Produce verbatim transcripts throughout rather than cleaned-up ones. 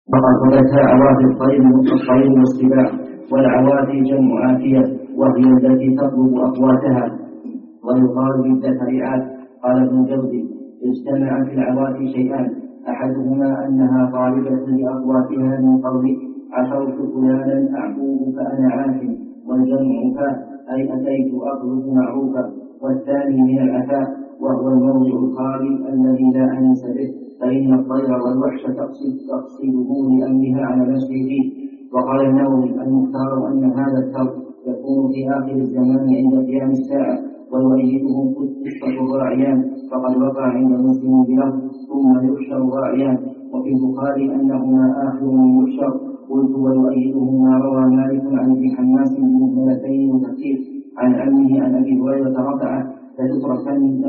فقد ثبت عوافي الطير الطير والسباع، والعوافي جمع عافية وهي التي تطلب أقواتها، ويقال بالذكريات. قال ابن جوزي: اجتمع في العوافي شيئان، أحدهما أنها طالبة لأقواتها من قول عفوت فلانا أعفوه فأنا عاف، والجمع فاء أي أتيت أطلب معروفا، والثاني من العفاء وهو الموضع الخالي الذي لا أنس به، فإن الطير والوحش تقصد تقصده لأمنها على نفسه فيه. وقال النووي: المختار أن هذا الترك يكون في آخر الزمان عند قيام الساعة، ويؤيده قصة الراعيان، فقد وقع عند مسلم بلفظ ثم يحشر راعيان، وفي البخاري أنهما آخر من يحشر. قلت: ويؤيده ما روى مالك عن ابن حماس بن ملتين وكثير عن عمه عن أبي هريرة رفعه: لتتركن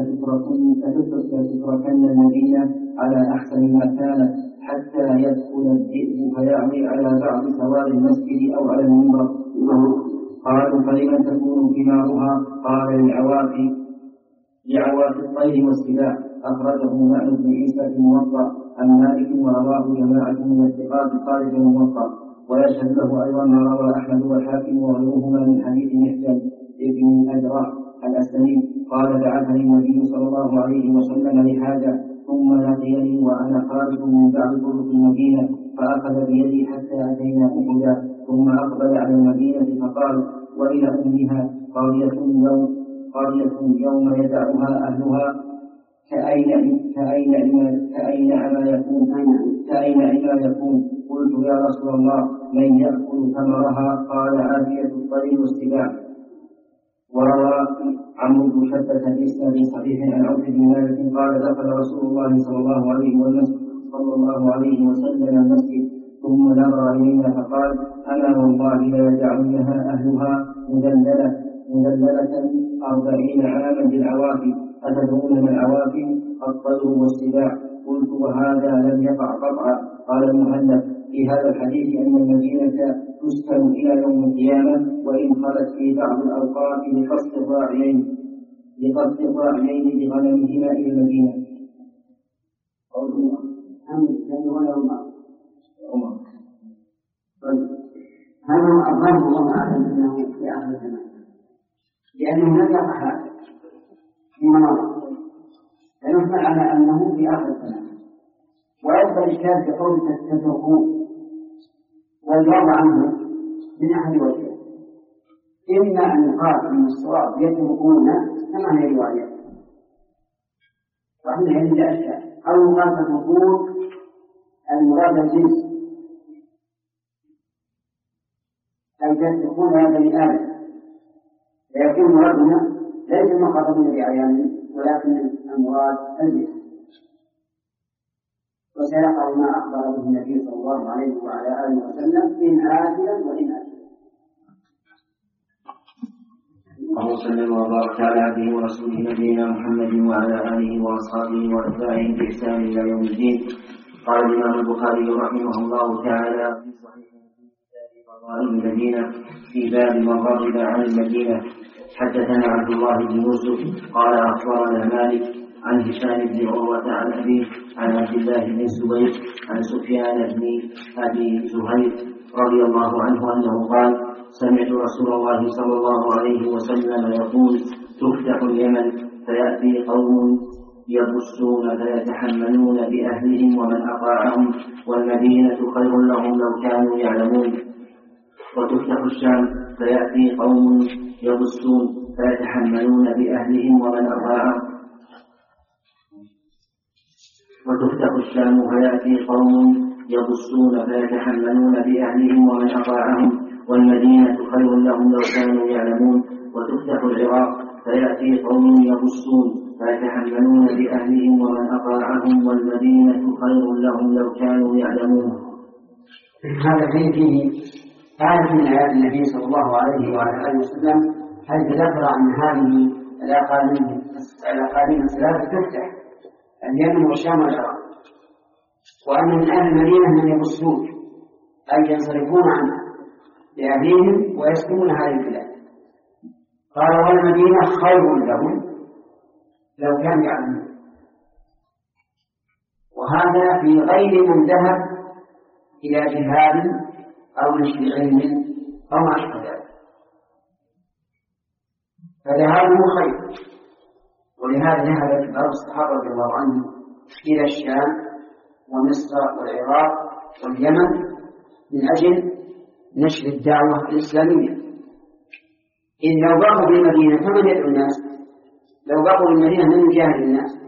لتتركن المدينة على أحسن ما كانت حتى يدخل الذئب فيعمي على بعض سوار المسجد أو على المنبر. قالوا: فلمن تكون ثمارها؟ قال: لعوافي لعوافي الطير والسباع. أخرجه معن بن عيسى في الموطأ عن مالك، ورواه جماعة من الثقات خارج الموطأ. ويشهد له أيضا ما روى أحمد والحاكم وغيرهما من حديث محجن ابن الأجراء الأسلمي قال: بعثني النبي صلى الله عليه وسلم لحاجة، ثم لقيني وأنا خارج من بعض طرق المدينة، فأخذ بيدي حتى أتينا أحدا، ثم أقبل على المدينة فقال: وإلى أمها قرية يوم قرية يوم يدعها أهلها كأين كأين كأين ما يكون كأين ما يكون. قلت: يا رسول الله، من يأكل ثمرها؟ قال: عافية الطير والسباع. وروى عمرو بن شدة بإسناد صحيح عن عوف بن مالك قال: دخل رسول الله صلى الله عليه صلى الله عليه وسلم المسجد، ثم نظر إلينا فقال: أنا والله لا يدعونها أهلها مذللة مذللة أربعين عاما بالعوافي. أتدرون ما العوافي؟ الطير والسباع. قلت: وهذا لم يقع قطعا. قال المهلب: في هذا الحديث أن المدينة تسكن إلى يوم القيامة، وإن خلت في بعض الأوقات لقصد الراعيين لقصد الراعيين بغنمهما إلى المدينة. هذا أظن الله أعلم أنه في آخر الزمان، لأنه لم يقع هذا في مناطق، فنحمل على أنه في آخر الزمان. ويبقى الإشكال في قول تتركون، والجواب عنه من أحد وجهين: إما أن يقال أن الصواب يتركون كما هي رواية وإحنا عند أشياء، أو يقال تتركون المراد الجنس، أي تتركون هذا بآلة، فيكون مرادنا ليس المخاطبون بعيان ولكن المراد الجنس. وسيقع ما أخبر به النبي صلى الله عليه وعلى آله وسلم إن عاجلا وإن آجلا. اللهم صل وبارك على عبده ورسوله نبينا محمد وعلى آله وأصحابه وأتباعه بإحسان إلى يوم الدين. قال الإمام البخاري رحمه الله تعالى في صحيحه في كتاب فضائل المدينة في باب من رغب عن المدينة: حدثنا عبد الله بن يوسف قال أخبرنا مالك عن هشام بن عروة عن أبيه عن عبد الله بن الزبير عن سفيان بن أبي زهير رضي الله عنه أنه قال: سمعت رسول الله صلى الله عليه وسلم يقول: تفتح اليمن فيأتي قوم يبصون فيتحملون بأهلهم ومن أطاعهم، والمدينة خير لهم لو كانوا يعلمون. وتفتح الشام فيأتي قوم يبصون فيتحملون بأهلهم ومن أطاعهم وتفتح الشام فيأتي قوم يبصون فيتحملون بأهلهم ومن أطاعهم، والمدينة خير لهم لو كانوا يعلمون. وتفتح العراق فيأتي قوم يبصون فيتحملون بأهلهم ومن أطاعهم، والمدينة خير لهم لو كانوا يعلمون. هذا فيه آية من آيات النبي صلى الله عليه وعلى آله وسلم، حيث ذكر عن هذه الأقاليم الثلاثة تفتح: اليمن والشام والعراق، وأن من أهل المدينة من يبصون أي ينصرفون عنها بأهلهم ويسكنون هذه البلاد. قال: والمدينة خير لهم لو كانوا يعلمون. وهذا في غير من ذهب إلى جهاد أو نشر علم أو ما أشبه ذلك، فذهابه خير. ولهذا ذهب بعض الصحابة رضي الله عنهم إلى الشام ومصر والعراق واليمن من أجل نشر الدعوة الإسلامية. إن لو بقوا في المدينة فمن يدعو الناس؟ لو بقوا في المدينة من يجاهد الناس؟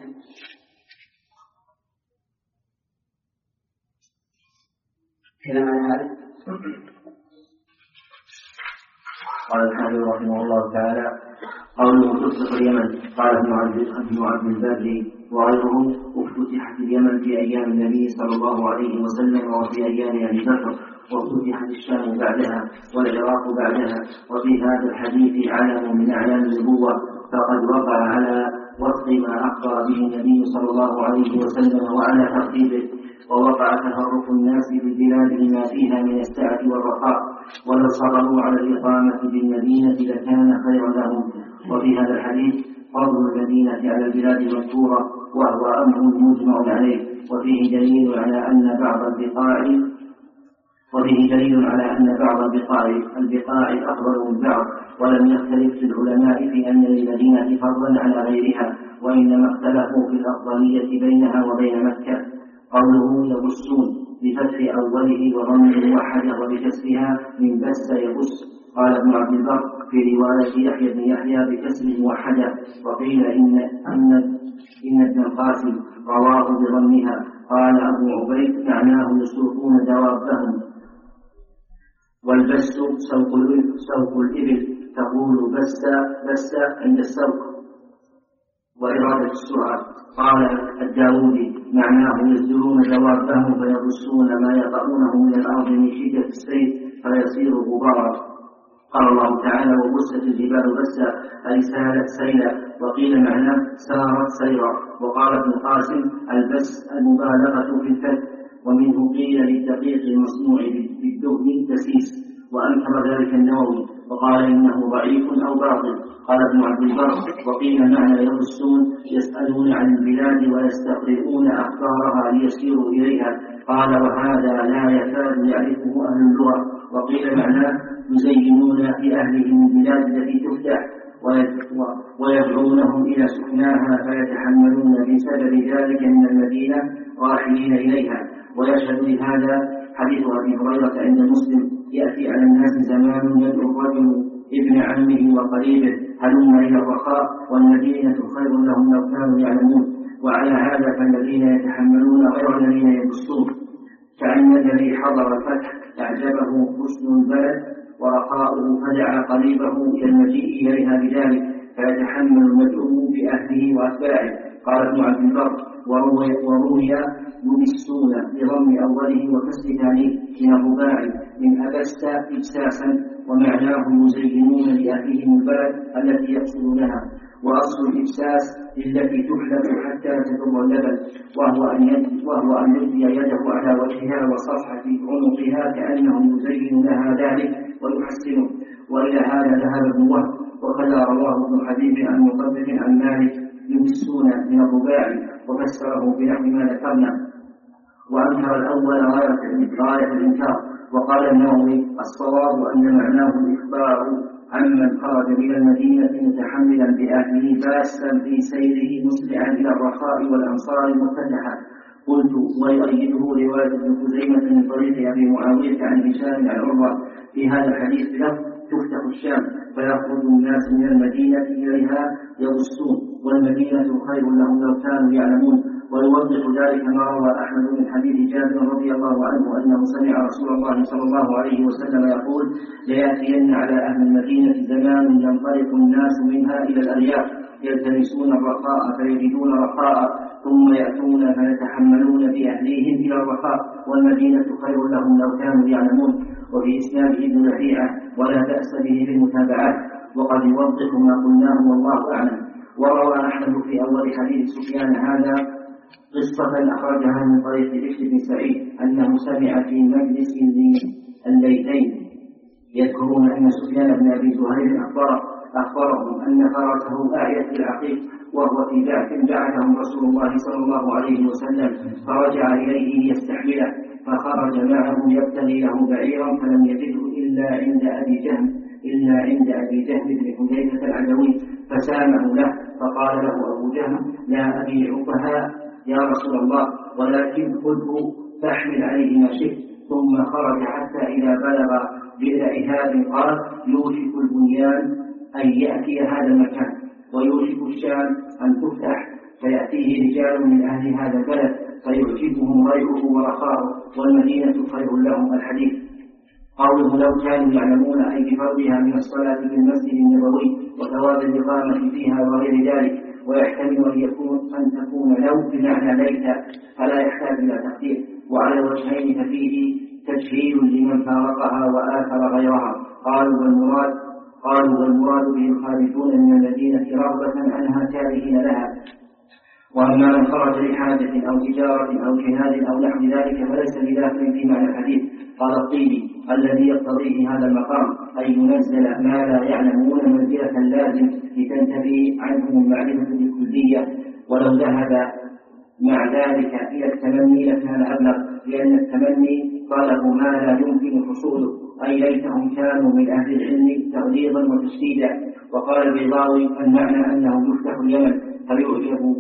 كلام عن هذا. قال الحافظ رحمه الله تعالى: قوله تفتح اليمن، قال ابن عبد البر وغيره: افتتحت اليمن في ايام النبي صلى الله عليه وسلم وفي ايام ابي بكر، وافتتحت الشام بعدها والعراق بعدها. وفي هذا الحديث علم من اعلام النبوه، فقد وقع على وفق ما اخبر به النبي صلى الله عليه وسلم وعلى ترتيبه، ووقع تفرق الناس بالبلاد لما فيها من السعة والرخاء، ولو صبروا على الإقامة بالمدينة لكان خيرا لهم. وفي هذا الحديث فضل المدينة على البلاد المذكورة، وهو أمر مجمع عليه، وفيه دليل على أن بعض البقاع وفيه دليل على أن بعض البقاع البقاع أفضل من بعض، ولم يختلف العلماء في أن للمدينة فضلا على غيرها، وإنما اختلفوا في الأفضلية بينها وبين مكة. قوله يبسون بفتح أوله وضم الموحدة وبكسرها من بس يبس. قال ابن عبد البر في رواية يحيى بن يحيى بكسر الموحدة، وقيل إن أن إن ابن القاسم رواه بضمها. قال أبو عبيد معناه يسوقون دوابهم. والبس سوق الإبل، تقول بس بس عند السوق وإرادة السرعة. قال الداودي معناه يزدرون دوابهم فيبسون ما يطعونه من الأرض من شدة السير فيصير غبارا. قال الله تعالى: وبست الجبال بسا، أي سالت سيلا. وقيل معناه سارت سيرا. وقال ابن القاسم البس المبالغة في الفتح، ومنه قيل للدقيق المصنوع بالدهن تسيس، وأنكر ذلك النووي وقال إنه ضعيف أو باطل. قال ابن عبد البر وقيل معنى يبسون يسألون عن البلاد ويستقرئون أخبارها ليسيروا إليها. قال وهذا لا يكاد يعرفه أهل اللغة. وقيل معناه يزينون في أهلهم البلاد التي تفتح ويدعونهم إلى سكناها فيتحملون بسبب ذلك من المدينة راحلين إليها. ويشهد لهذا حديث أبي هريرة عند مسلم: يأتي على الناس زمان يدعو الرجل ابن عمه وقريبه هلم إلى الرخاء، والمدينة خير لهم لو كانوا يعلمون. وعلى هذا فالذين يتحملون غير الذين يبصون، كأن الذي حضر الفتح أعجبه حسن البلد ورخاؤه فدعا قريبه إلى المجيء إليها بذلك، فيتحمل المدعو بأهله وأتباعه. قال ابن عبد البر وروي يبسون بضم أوله وكسر ثانيه من الرباعي من أبس إبساسا، ومعناه يزينون لأهلهم البلد التي يقصدونها. وأصل الإبساس التي تحلب حتى تضر اللبن، وهو أن وهو أن يلقي يده على وجهها وصفحة عنقها كأنه يزين لها ذلك ويحسنه. وإلى هذا ذهب ابن وهب، وكذا رواه ابن حبيب عن مطبق عن مالك يبسون من الرباعي، وفسره بنحو ما ذكرنا. وأنكر الأول غاية الإنكار. وقال النووي الصواب أن معناه الإخبار عمن خرج من المدينة متحملا بأهله باسا في سيره مسرعا إلى الرخاء والأمصار المفتتحة. قلت ويؤيده رواية ابن خزيمة من طريق أبي معاوية عن هشام عن عروة في هذا الحديث له: تفتح الشام فيخرج الناس من المدينة إليها يبصون، والمدينة خير لهم لو كانوا يعلمون. ويوضح ذلك ما روى أحمد من حديث جابر رضي الله عنه أنه سمع رسول الله صلى الله عليه وسلم يقول: ليأتين على أهل المدينة زمان ينطلق الناس منها إلى الأرياف يلتمسون الرخاء فيجدون رخاء، ثم يأتون فيتحملون بأهليهم إلى الرخاء، والمدينة خير لهم لو كانوا يعلمون. وفي إسناد ابن لهيعة ولا بأس به بالمتابعات، وقد يوضح ما قلناه والله أعلم. وروى أحمد في أول حديث سفيان هذا قصة أخرجها من طريق بشر بن سعيد أنه سمع في مجلس الليثين يذكرون أن سفيان بن أبي زهير أخبره أخبرهم أن فرسه أعيت بالعقيق وهو في بعث بعثهم رسول الله صلى الله عليه وسلم، فرجع إليه ليستحمله، فخرج معه يبتغي له بعيرا فلم يجده إلا عند أبي جهم إلا عند أبي جهم بن حذيفة العدوي فسامه له، فقال له أبو جهم: لا أبيعكها يا رسول الله، ولكن خذه فاحمل عليه ما شئت. ثم خرج حتى إذا بلغ بئر إهاب قال: يوشك البنيان أن يأتي هذا المكان، ويوشك الشام أن تفتح، فيأتيه رجال من أهل هذا البلد فيعجبهم ريعه ورخاؤه، والمدينة خير لهم. الحديث. قوله: لو كانوا يعلمون أي بفضلها من الصلاة في المسجد النبوي وثواب الإقامة فيها وغير ذلك، ويحتمل أن يكون أن تكون لو بمعنى ليت، فلا يحتاج إلى تقدير. وعلى الوجهين ففيه تجهيل لمن فارقها وآثر غيرها. قالوا والمراد قالوا والمراد به الخارجون من المدينة رغبة عنها كارهين لها. وأما من خرج لحاجة أو تجارة أو جهاد أو نحو ذلك فليس بداخل في معنى الحديث. قال الطيبي: الذي يقتضيه هذا المقام أن ينزل ما لا يعلمون منزلة اللازم لتنتفي عنهم المعرفة بالكلية، ولو ذهب مع ذلك إلى التمني لكان أبلغ، لأن التمني طلب ما لا يمكن حصوله، أي ليتهم كانوا من أهل العلم تغليظا وتشديدا. وقال البيضاوي: المعنى أنه يفتح اليمن فيعجب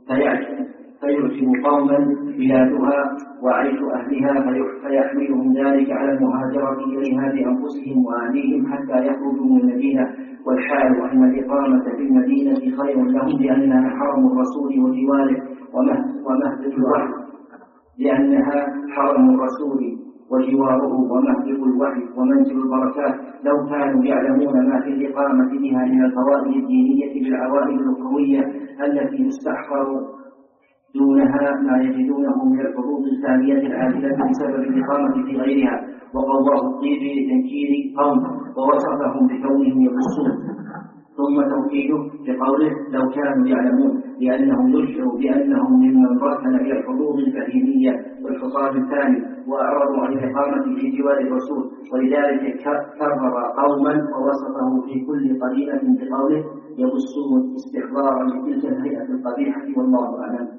فيعجب قوما بلادها وعيش أهلها، فيحملهم ذلك على المهاجرة إليها بأنفسهم وأهليهم حتى يخرجوا من المدينة. والحال أن الإقامة في المدينة خير لهم، لأنها حرم الرسول وجواره ومهبط الوحي لأنها حرم الرسول وجواره ومهبط الوحي ومنزل البركات. لو كانوا يعلمون ما في الإقامة بها من الفوائد الدينية بالعوائد الأخروية التي يستحقر دونها ما يجدونه من الحظوظ الثانية العاجلة بسبب الإقامة في غيرها. وقواه الطيبي لتنكير قوم ووصفهم بكونهم يبصون. ثم توكيده بقوله: لو كانوا يعلمون، لأنهم يشعروا بأنهم ممن ركن إلى الحظوظ البهيمية والخطاب الثاني وأعرضوا عن الإقامة في جوار الرسول، ولذلك كرر قوما ووصفه في كل قرينة بقوله: يبصون، استحضارا لتلك الهيئة القبيحة. والله أعلم.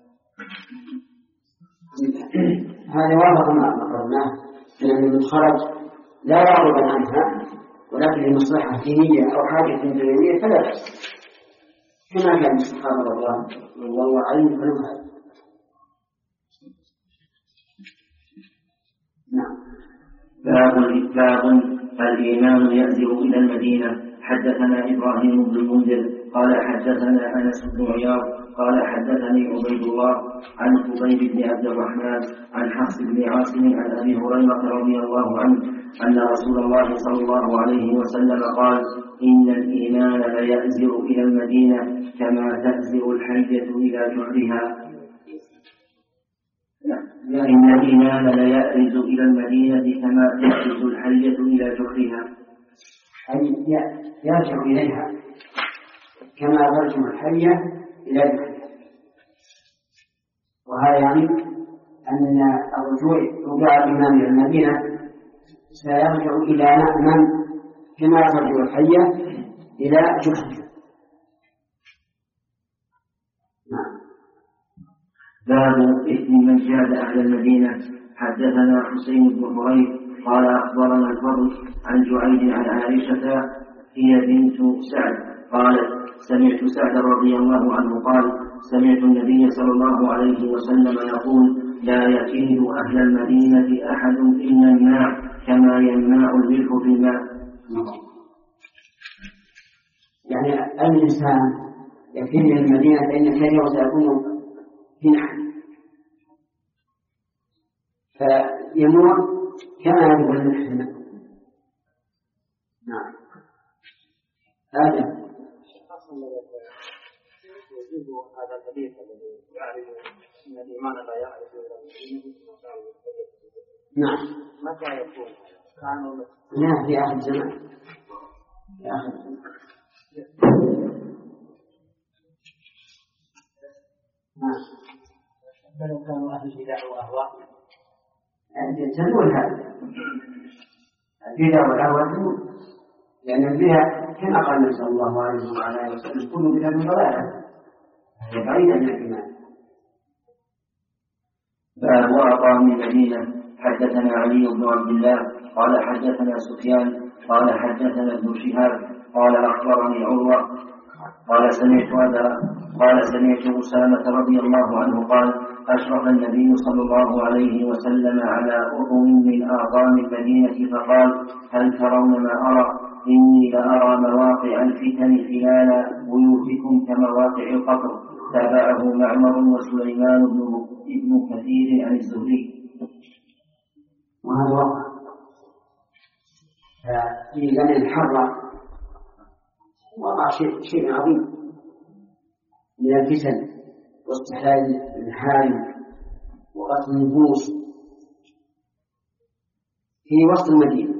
هذا واضح ما قررناه، لأن من خرج لا يعرض عنها ولكن لمصلحة دينية أو حاجة دنيوية فلا بأس، كما كان الصحابة رضي الله عنهم فنفعل. نعم. باب باب الإيمان يأزر إلى المدينة. حدثنا إبراهيم بن المنذر قال حدثنا أنس بن عياض قال حدثني عبيد الله عن خبيب بن عبد الرحمن عن حفص بن عاصم عن أبي هريرة رضي الله عنه أن رسول الله صلى الله عليه وسلم قال: إن الإيمان ليأزر إلى المدينة كما تأزر الحية إلى جحرها. إن الإيمان ليأرز إلى المدينة كما تأرز الحية إلى جحرها، أي يرجع إليها كما ترجع الحية إلى جحرها. وهذا يعني أن الرجوع رجوع الإيمان إلى المدينة سيرجع إلى مأمن كما ترجع الحية إلى جحرها. باب إثم من جاد أهل المدينة. حدثنا حسين بن حريث قال أخبرنا الفضل عن جعيد عن عائشة هي بنت سعد قالت: سمعت سعد رضي الله عنه قال: سمعت النبي صلى الله عليه وسلم يقول: لا يكيد أهل المدينة أحد إلا الناع كما يناع الملح في الماء. يعني الإنسان يكيد المدينة فإن خيره سيكون هنا، فيموت كما يجب المحسن. نعم. هذا هذا الحديث الذي يعرف ان الايمان لا يعرف الا المسلمين. نعم. متى يكون؟ كانوا نعم في اخر الزمان. في اخر الزمان. نعم. بل كانوا اهل البدع واهواء. تدور هذا البدع والاهواء، لان البدع كما قال النبي صلى الله عليه وعلى اله وسلم: كل بدعة ضلالة، هي بعيدة من الإيمان. باب أقام المدينة. حدثنا علي بن عبد الله قال حدثنا سفيان قال حدثنا ابن شهاب قال أخبرني عروة قال سمعت أبا قال سمعت أسامة رضي الله عنه قال أشرف النبي صلى الله عليه وسلم على أرم من آقام المدينة فقال هل ترون ما أرى؟ إني لأرى مواقع الفتن خلال بيوتكم كمواقع القطر. تابعه معمر وسليمان بن كثير عن الزهري. وهذا واقع في زمن الحرة وقع شيء, شيء عظيم من الفتن واستحلال المحارم وقتل النفوس في وسط المدينة.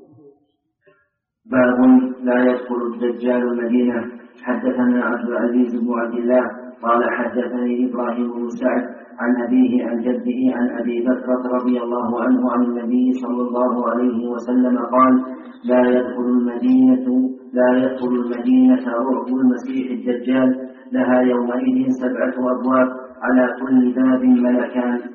باب لا يدخل الدجال المدينة. حدثنا عبد العزيز بن عبد الله قال حدثني إبراهيم بن سعد عن أبيه عن جده عن أبي بكر رضي الله عنه عن النبي صلى الله عليه وسلم قال لا يدخل المدينة لا يدخل المدينة رعب المسيح الدجال لها يومئذ سبعة أبواب على كل باب ملكان.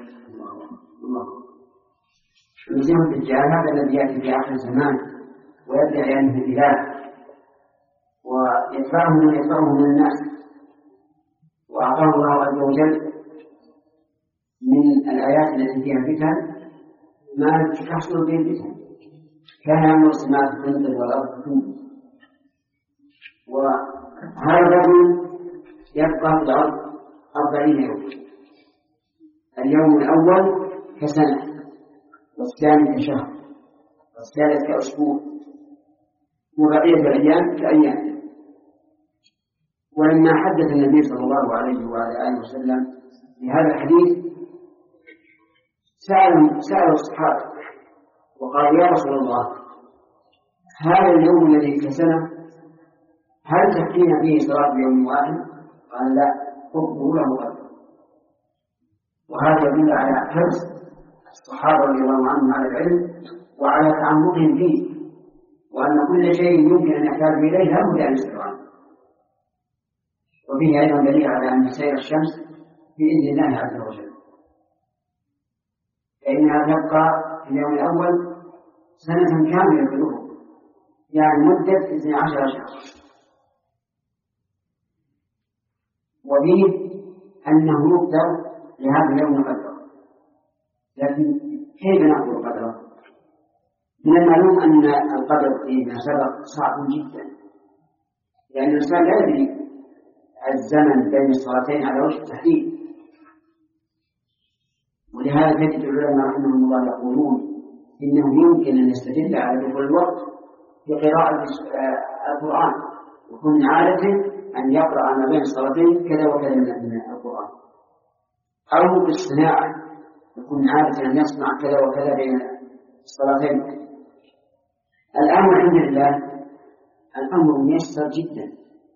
المسيح الدجال هذا الذي يأتي في آخر الزمان ويدعي أنه إله ويتبعه من يتبعه من الناس، وأعطاه الله عز وجل من الآيات التي فيها فتن ما تحصل به الفتن، كان يأمر السماء تنزل والأرض تنزل. وهذا الرجل يبقى في الأرض أربعين يوم، اليوم الأول كسنة، والثاني كشهر، والثالث كأسبوع، وبقية الأيام كأيام. ولما حدث النبي صلى الله عليه وعلى آله وسلم بهذا الحديث سألوا سألوا الصحابة وقالوا يا رسول الله هذا اليوم الذي كسنة هل تكفينا فيه صلاة يوم واحد؟ قال لا، حكمه له قدر. وهذا يدل على حرص الصحابة رضي الله عنهم على العلم وعلى تعمقهم فيه، وأن كل شيء يمكن أن يحتاج إليه لا بد أن يسأل عنه. وفيه أيضا دليل على أن سير الشمس بإذن الله عز وجل، فإنها تبقى في اليوم الأول سنة كاملة في الأفق، يعني مدة اثني عشر شهرا. وفيه أنه يقدر لهذا اليوم قدره، لكن كيف نقدر قدره؟ من المعلوم أن القدر فيما سبق صعب جدا، لأن الإنسان لا يدري الزمن بين الصلاتين على وجه التحديد. ولهذا تجد العلماء رحمهم الله يقولون إنه يمكن أن يستدل على دخول الوقت بقراءة القرآن، وكل عادة أن يقرأ ما بين الصلاتين كذا وكذا من القرآن، أو بالصناعة يكون عادة أن يصنع كذا وكذا بين الصلاتين. الآن الحمد لله الأمر ميسر جدا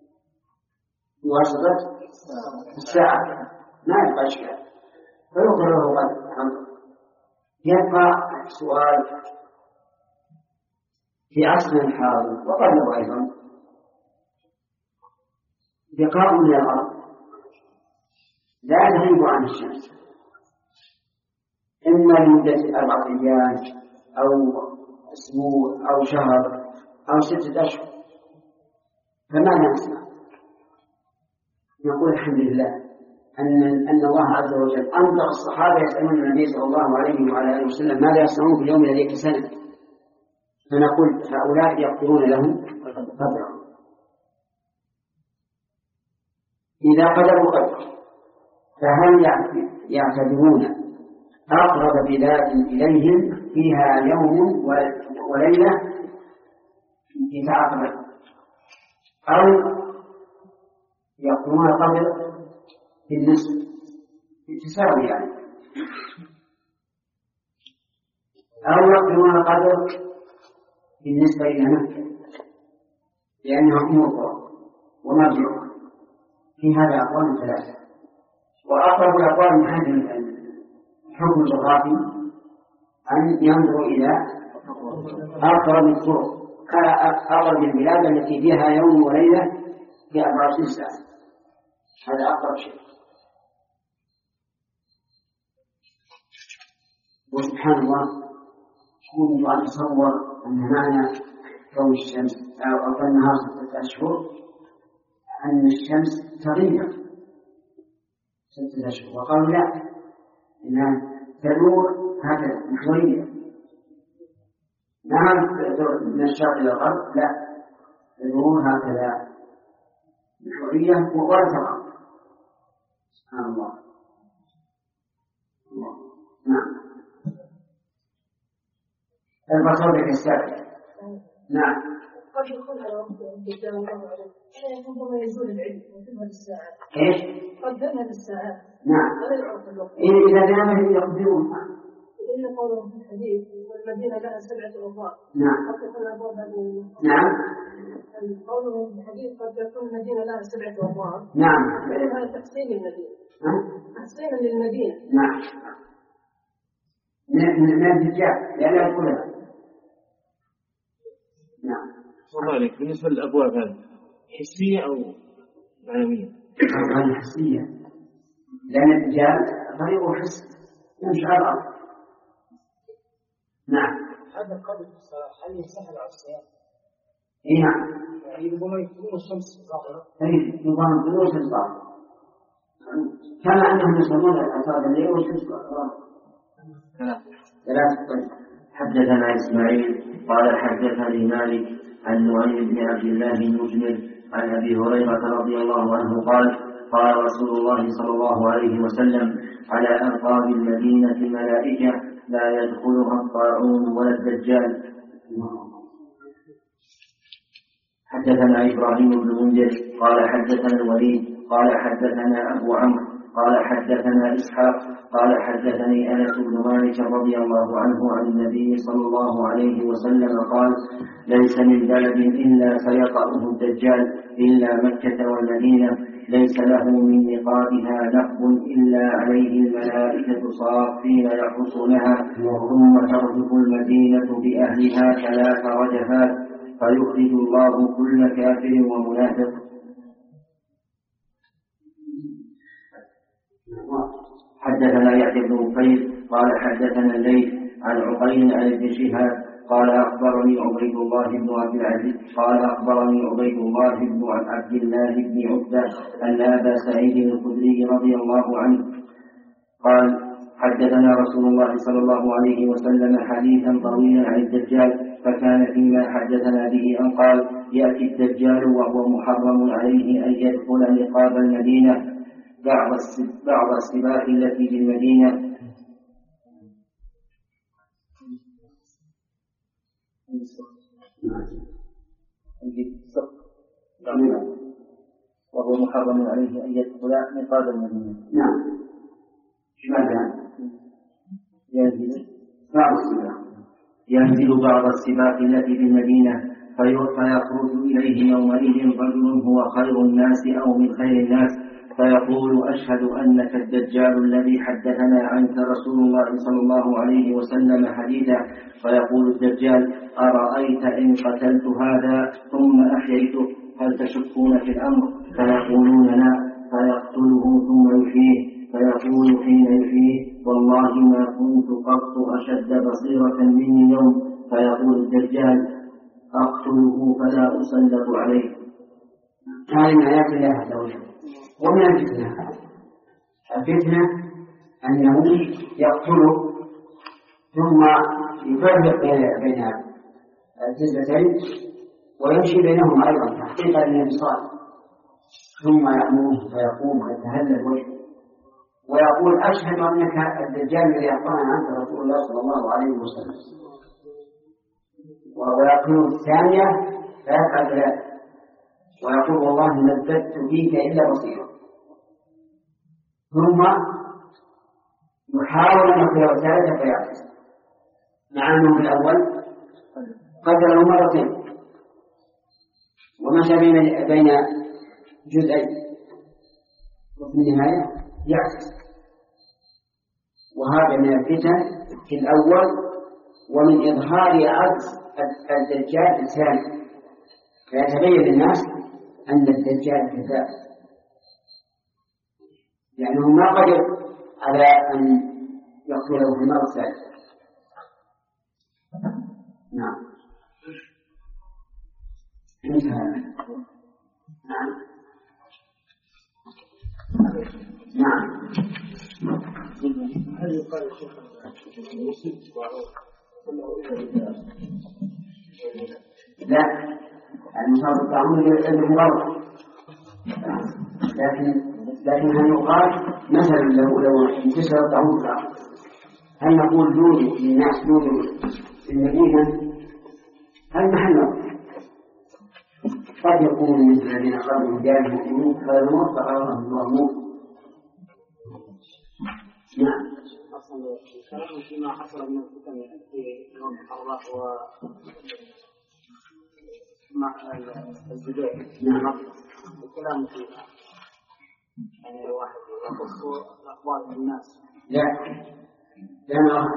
بواسطة الساعة، ما يبقى أشياء فيقدر له قدر. يبقى سؤال في عصر الحاضر وقبله أيضا، بقاء من الأرض لا يغيب عن الشمس إما لمدة أربعة أيام أو أسبوع أو شهر أو ستة أشهر، فماذا نصنع؟ نقول الحمد لله أن أن الله عز وجل أنظر الصحابة يسألون النبي صلى الله عليه وعلى آله وسلم ماذا يصنعون في اليوم الذي كسنة، فنقول هؤلاء يقدرون لهم قدرا. إذا قدروا قدر فهل يعتبرون أقرب بلاد إليهم فيها يوم وليلة يتعاقبون، أو يقولون قدر في النصف بالتساوي يعني، أو يقولون قدر بالنسبة إلى مكة لأنها أم القرى ومرجعها. في هذا أقوال ثلاثة، وأقرب الأقوال من هذا الحكم الجغرافي أن ينظر إلى أقرب الطرق، أقرب البلاد التي فيها يوم وليلة في أربعة وعشرين ساعة، هذا أقرب شيء. وسبحان الله كنت أن أتصور أن معنى كون الشمس أو أو النهار ستة أشهر أن الشمس تغير ستة أشهر، وقالوا لا، إنها تدور هكذا محورية، نعم من الشرق إلى الغرب، لا، تدور هكذا محورية ولا تغير. سبحان الله. الله. نعم. البصر بالسابق. نعم. قد يكون على وقت الدجال الله عليه أحيانا يكون ما يزول العلم وتذهب الساعات. إيش؟ قد تذهب الساعات. نعم. ولا يعرف الوقت. إذا ذهب يقدرون. إلا قولهم في الحديث والمدينة لها سبعة أبواب. نعم. قد تكون أبواب هذه. نعم. قولهم في الحديث قد تكون المدينة لها سبعة أبواب. نعم. هذا تحسين للمدينة. تحسين للمدينة. نعم. من من الدجال لا يدخلها. نعم. وذلك بالنسبة للأبواب هذه حسية أو معنوية؟ طبعا حسية، لأن الدجال طريقه حس يمشي على الأرض. نعم. هذا القدر هل يسهل على الصيام؟ إيه نعم. يعني ربما يكون الشمس ظاهرة. إيه نظام طلوع الشمس ظاهرة. كما أنهم يصلون أصابع الليل والشمس ظاهرة. ثلاثة. حدثنا إسماعيل قال حدثني مالك عن نعيم بن عبد الله المجمل عن أبي هريرة رضي الله عنه قال قال رسول الله صلى الله عليه وسلم على أنقاض المدينة ملائكة لا يدخلها الطاعون ولا الدجال. حدثنا إبراهيم بن منذر قال حدثنا الوليد قال حدثنا أبو عمرو قال حدثنا إسحاق قال حدثني أنس بن مالك رضي الله عنه عن النبي صلى الله عليه وسلم قال ليس من بلد إلا سيطأه الدجال إلا مكة والمدينة ليس له من نقابها نقب إلا عليه الملائكة صافين يحرسونها ثم ترجف المدينة بأهلها ثلاث رجفات فيخرج الله كل كافر ومنافق. حدثنا يحيى بن بكير قال حدثنا الليث عن عقيل عن ابن شهاب قال أخبرني عبيد الله بن عبد العزيز قال أخبرني عبيد الله بن عبد الله بن عتبة أن أبا سعيد الخدري رضي الله عنه قال حدثنا رسول الله صلى الله عليه وسلم حديثا طويلا عن الدجال فكان فيما حدثنا به أن قال يأتي الدجال وهو محرم عليه أن يدخل نقاب المدينة بعض بعض السباق التي في المدينة وهو محرم عليه أن يدخل نقاب المدينة. نعم. ماذا؟ ينزل بعض السباق ينزل بعض السباق التي في المدينة فيخرج إليه يومئذ رجل هو خير الناس أو من خير الناس فيقول أشهد أنك الدجال الذي حدثنا عنك رسول الله صلى الله عليه وسلم حديثا فيقول الدجال أرأيت إن قتلت هذا ثم أحييته هل تشكون في الأمر فيقولون لا فيقتله ثم يحييه فيقول حين يحييه والله ما كنت قط أشد بصيرة مني يوم فيقول الدجال أقتله فلا أسلط عليه. هذه من آيات الله عز وجل. ومن الفتنة الفتنة أنه يقتل ثم يفرق بين الجزتين ويمشي بينهم أيضا تحقيقا للانفصال ثم يأمره فيقوم ويتهلل وجهه ويقول أشهد أنك الدجال الذي أخبرنا عنك رسول الله صلى الله عليه وسلم ويقول الثانية فيفعل ذلك ويقول والله ما ازددت فيك إلا بصيرا ثم يحاول أن يقتله الثالثة فيعجز مع أنه في الأول قتله مرتين ومشى بين جزئين وفي النهاية يعجز. وهذا من الفتن في الأول ومن إظهار عجز الدجال الثاني فيتبين للناس أن الدجال كذاب لأنه ما قدر على أن يقتله في المرة الثالثة نعم انتهى. نعم نعم. هل يقال يا شيخ لا، المصاب الطاعون لأنه غلط، لكن لكن هل يقال مثلا لو لو انتشر الطاعون هل نقول يوجد للناس يوجد في المدينة؟ هل محل قد يكون مثل الذين قالوا من دار المؤمنين هذا الموت فقالوا الله موت. نعم. أصلا الكلام فيما حصل من الفتن في يوم الحرة و مع الزبير. نعم. الكلام فيها يعني واحد يخص الأخبار من الناس. لا لا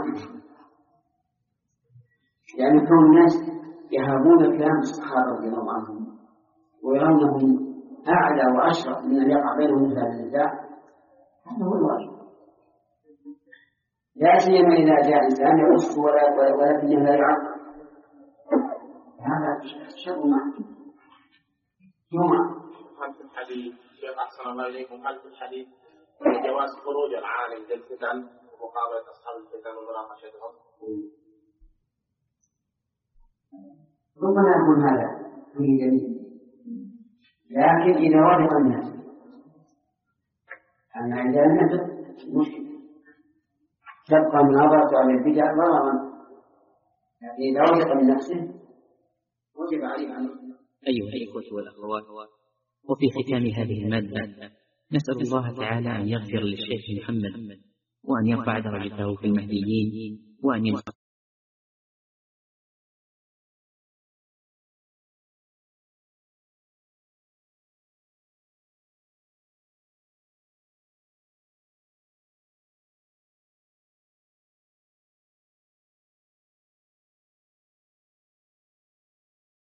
لأن كون الناس يهابون كلام الصحابة رضي الله عنهم ويرونهم أعلى وأشرف من أن يقع بينهم مثل هذا النزاع، هذا هو الواجب، لا سيما إذا جاء إنسان يعص ولكنه لا يعقل، هذا شر معه. ثم هل في الحديث شيخ أحسن الله إليكم هل في الحديث جواز خروج العالم للفتن ومقابلة أصحاب الفتن ومناقشتهم؟ ربما يكون هذا في دليل، لكن إذا وافق الناس، أما إذا لم يوافق مشكلة تبقى مناظرة على البدع ضررا، لكن إذا وافق من نفسه وجب عليه أن. أيها الإخوة والأخوات، وفي ختام هذه المادة نسأل الله تعالى أن يغفر للشيخ محمد وأن يرفع درجته في المهديين وأن ينصر